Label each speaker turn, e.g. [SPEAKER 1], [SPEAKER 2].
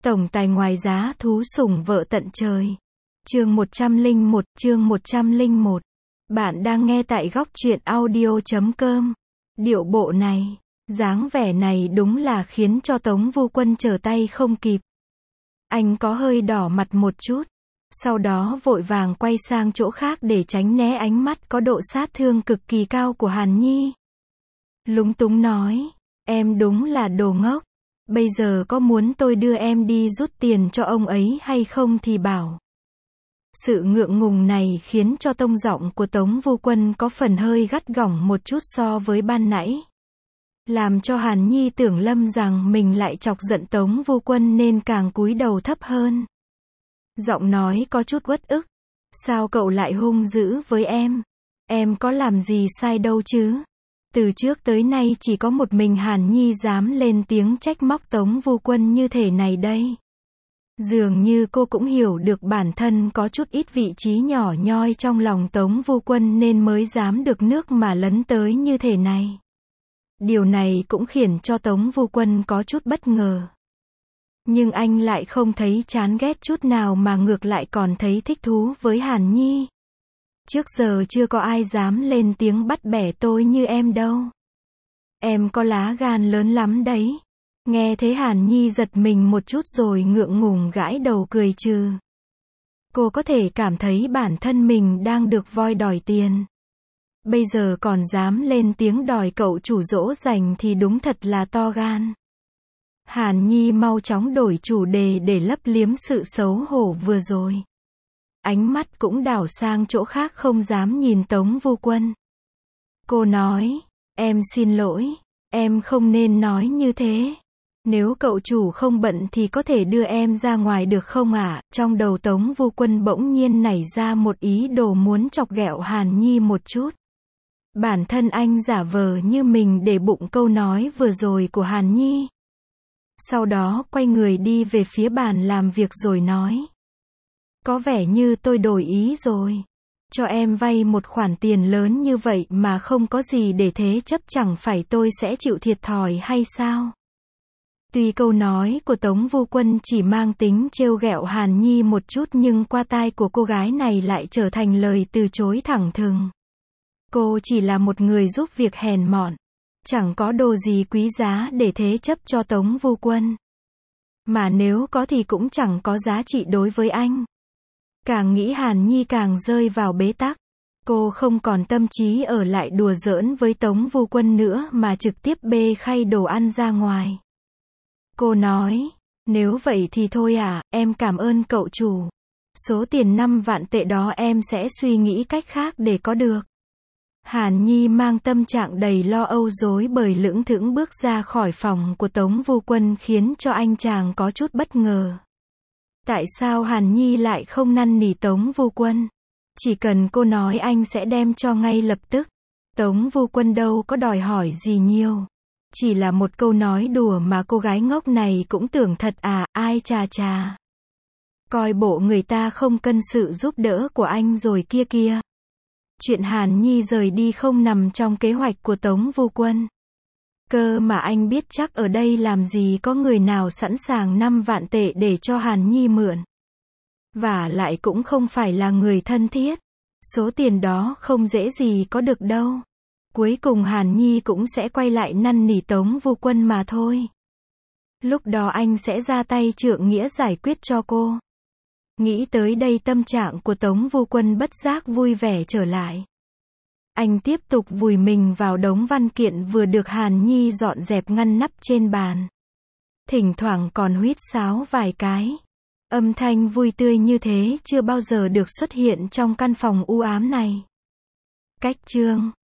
[SPEAKER 1] Tổng tài ngoài giá thú sủng vợ tận trời. Chương 101. Bạn đang nghe tại góc truyện audio.com. Điệu bộ này, dáng vẻ này đúng là khiến cho Tống Vu Quân trở tay không kịp. Anh có hơi đỏ mặt một chút, sau đó vội vàng quay sang chỗ khác để tránh né ánh mắt có độ sát thương cực kỳ cao của Hàn Nhi. Lúng túng nói, em đúng là đồ ngốc. Bây giờ có muốn tôi đưa em đi rút tiền cho ông ấy hay không thì bảo. Sự ngượng ngùng này khiến cho tông giọng của Tống Vu Quân có phần hơi gắt gỏng một chút so với ban nãy. Làm cho Hàn Nhi tưởng lầm rằng mình lại chọc giận Tống Vu Quân nên càng cúi đầu thấp hơn. Giọng nói có chút uất ức. Sao cậu lại hung dữ với em? Em có làm gì sai đâu chứ? Từ trước tới nay chỉ có một mình Hàn Nhi dám lên tiếng trách móc Tống Vu Quân như thế này đây. Dường như cô cũng hiểu được bản thân có chút ít vị trí nhỏ nhoi trong lòng Tống Vu Quân nên mới dám được nước mà lấn tới như thế này. Điều này cũng khiến cho Tống Vu Quân có chút bất ngờ. Nhưng anh lại không thấy chán ghét chút nào mà ngược lại còn thấy thích thú với Hàn Nhi. Trước giờ chưa có ai dám lên tiếng bắt bẻ tôi như em đâu. Em có lá gan lớn lắm đấy. Nghe thế Hàn Nhi giật mình một chút rồi ngượng ngùng gãi đầu cười trừ. Cô có thể cảm thấy bản thân mình đang được voi đòi tiền. Bây giờ còn dám lên tiếng đòi cậu chủ dỗ dành thì đúng thật là to gan. Hàn Nhi mau chóng đổi chủ đề để lấp liếm sự xấu hổ vừa rồi. Ánh mắt cũng đảo sang chỗ khác không dám nhìn Tống Vu Quân. Cô nói, em xin lỗi, em không nên nói như thế. Nếu cậu chủ không bận thì có thể đưa em ra ngoài được không ạ? Trong đầu Tống Vu Quân bỗng nhiên nảy ra một ý đồ muốn chọc ghẹo Hàn Nhi một chút. Bản thân anh giả vờ như mình để bụng câu nói vừa rồi của Hàn Nhi. Sau đó quay người đi về phía bàn làm việc rồi nói. Có vẻ như tôi đổi ý rồi. Cho em vay một khoản tiền lớn như vậy mà không có gì để thế chấp chẳng phải tôi sẽ chịu thiệt thòi hay sao? Tuy câu nói của Tống Vu Quân chỉ mang tính trêu ghẹo Hàn Nhi một chút nhưng qua tai của cô gái này lại trở thành lời từ chối thẳng thừng. Cô chỉ là một người giúp việc hèn mọn. Chẳng có đồ gì quý giá để thế chấp cho Tống Vu Quân. Mà nếu có thì cũng chẳng có giá trị đối với anh. Càng nghĩ Hàn Nhi càng rơi vào bế tắc. Cô không còn tâm trí ở lại đùa giỡn với Tống Vu Quân nữa mà trực tiếp bê khay đồ ăn ra ngoài. Cô nói, nếu vậy thì thôi à, em cảm ơn cậu chủ. Số tiền 5 vạn tệ đó em sẽ suy nghĩ cách khác để có được. Hàn Nhi mang tâm trạng đầy lo âu rối bời lững thững bước ra khỏi phòng của Tống Vu Quân khiến cho anh chàng có chút bất ngờ. Tại sao Hàn Nhi lại không năn nỉ Tống Vu Quân? Chỉ cần cô nói anh sẽ đem cho ngay lập tức. Tống Vu Quân đâu có đòi hỏi gì nhiều. Chỉ là một câu nói đùa mà cô gái ngốc này cũng tưởng thật à, ai chà chà. Coi bộ người ta không cân sự giúp đỡ của anh rồi kia kia. Chuyện Hàn Nhi rời đi không nằm trong kế hoạch của Tống Vu Quân. Cơ mà anh biết chắc ở đây làm gì có người nào sẵn sàng 5 vạn tệ để cho Hàn Nhi mượn. Và lại cũng không phải là người thân thiết. Số tiền đó không dễ gì có được đâu. Cuối cùng Hàn Nhi cũng sẽ quay lại năn nỉ Tống Vu Quân mà thôi. Lúc đó anh sẽ ra tay trượng nghĩa giải quyết cho cô. Nghĩ tới đây tâm trạng của Tống Vu Quân bất giác vui vẻ trở lại. Anh tiếp tục vùi mình vào đống văn kiện vừa được Hàn Nhi dọn dẹp ngăn nắp trên bàn. Thỉnh thoảng còn huýt sáo vài cái. Âm thanh vui tươi như thế chưa bao giờ được xuất hiện trong căn phòng u ám này. Cách chương